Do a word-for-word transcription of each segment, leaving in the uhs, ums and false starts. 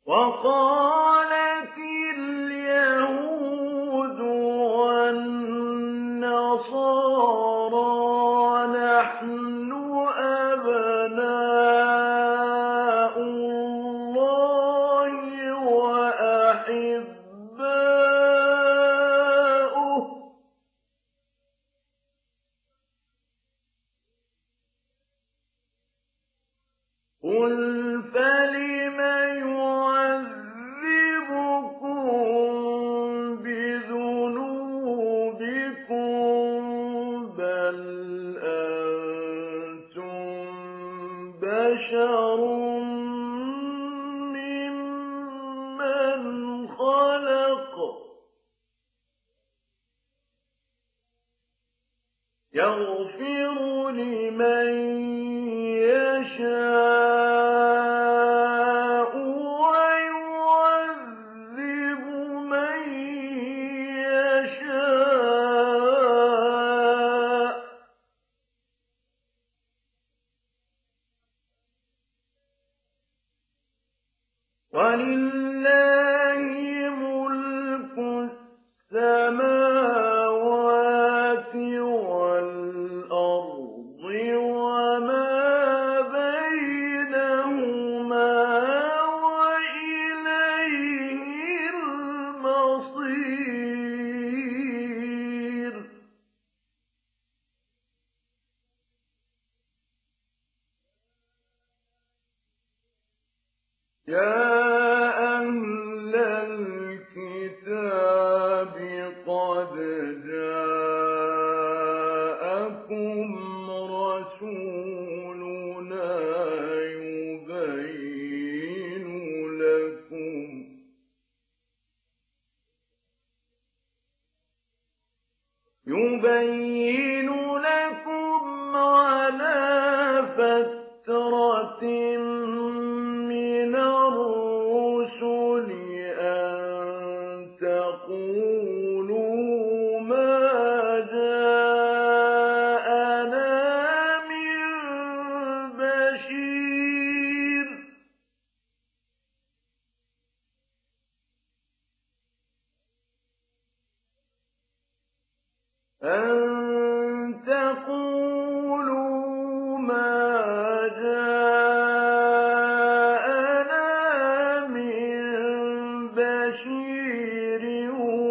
وقالت اليهود والنصارى نحن أبناء الله وأحباؤه قل فلم يعذبكم بذنوبكم بل أنتم بشر ممن خلق يغفر لمن يشاء ويعذب من يشاء ولله ملك السماوات والأرض وما بينهما وإليه المصير يا أهل الكتاب قد جاءكم رسولنا يبين لكم يبين لكم على فترة من الرسل أن تقولوا ما جاءنا من بشير أن تقولوا ما جاءنا من بشير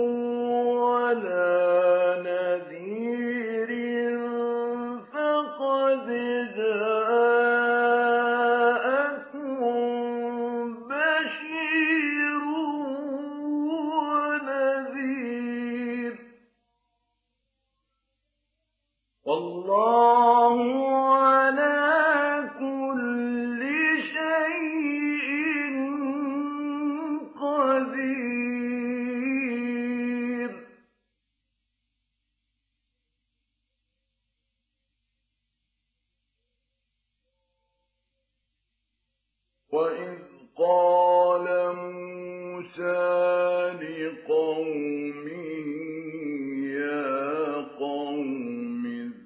ولا نذير فقد جاءكم بشير ونذير والله على كل شيء قدير وإذ قال موسى لقومه يا قوم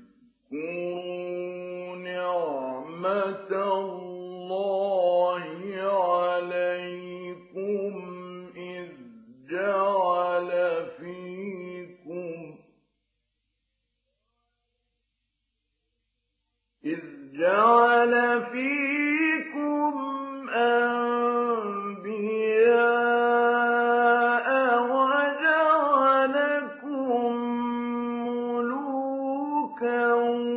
اذكروا نعمة الله عليكم إذ جعل فيكم إذ جعل فيكم أنبياء وجعلكم ملوكا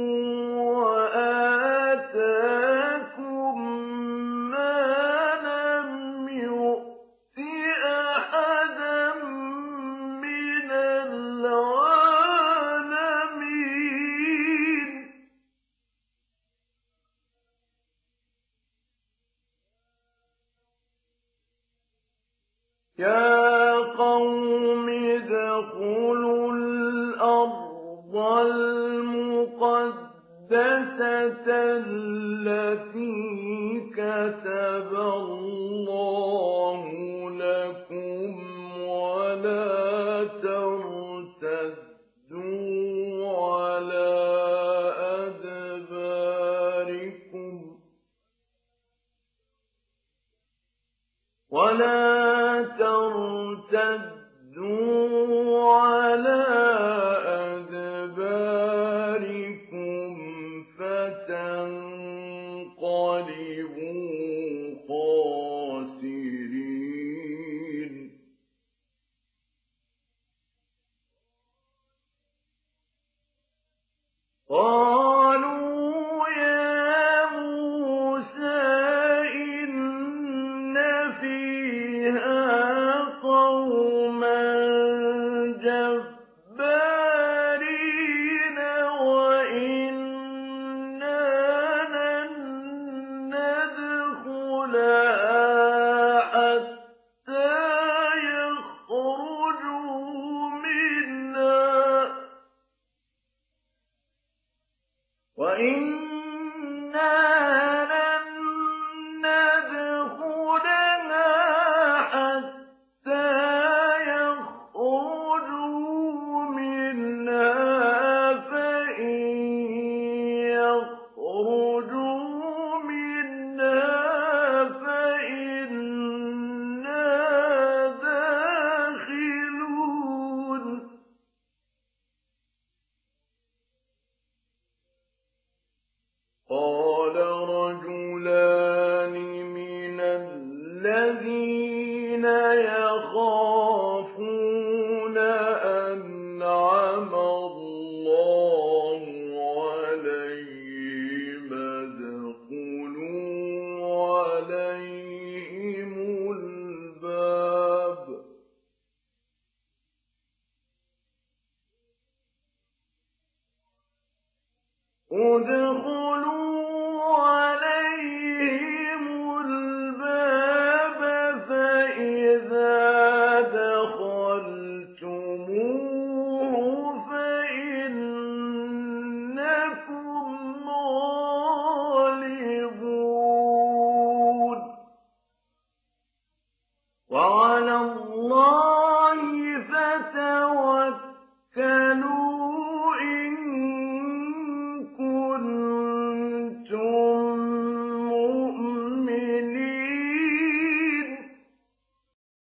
وآتاكم ما لم يؤت أحدا من العالمين يا قوم ادخلوا الأرض المقدسة التي كتب الله لكم ولا ترتدوا على أدباركم ولا ترتدوا على أدباركم فتنقلبوا خاسرين قالوا يا موسى إن فيها قوما جبارين وإنا لن ندخلها حتى يخرجوا منها وَإِنَّا لَن نَّدْخُلَهَا حَتَّىٰ يَخْرُجُوا مِنْهَا فَإِن يَخْرُجُوا مِنْهَا فَإِنَّا دَاخِلُونَ قَالَ رَجُلَانِ مِنَ الَّذِينَ يَخَافُونَ أَنْعَمَ اللَّهُ عَلَيْهِمْ ادْخُلُوا عَلَيْهِمُ الْبَابَ ادْخُلُوا عَلَيْهِمُ الْبَابَ فَإِذَا دَخَلْتُمُوهُ فَإِنَّكُمْ غَالِبُونَ وَعَلَى اللَّهِ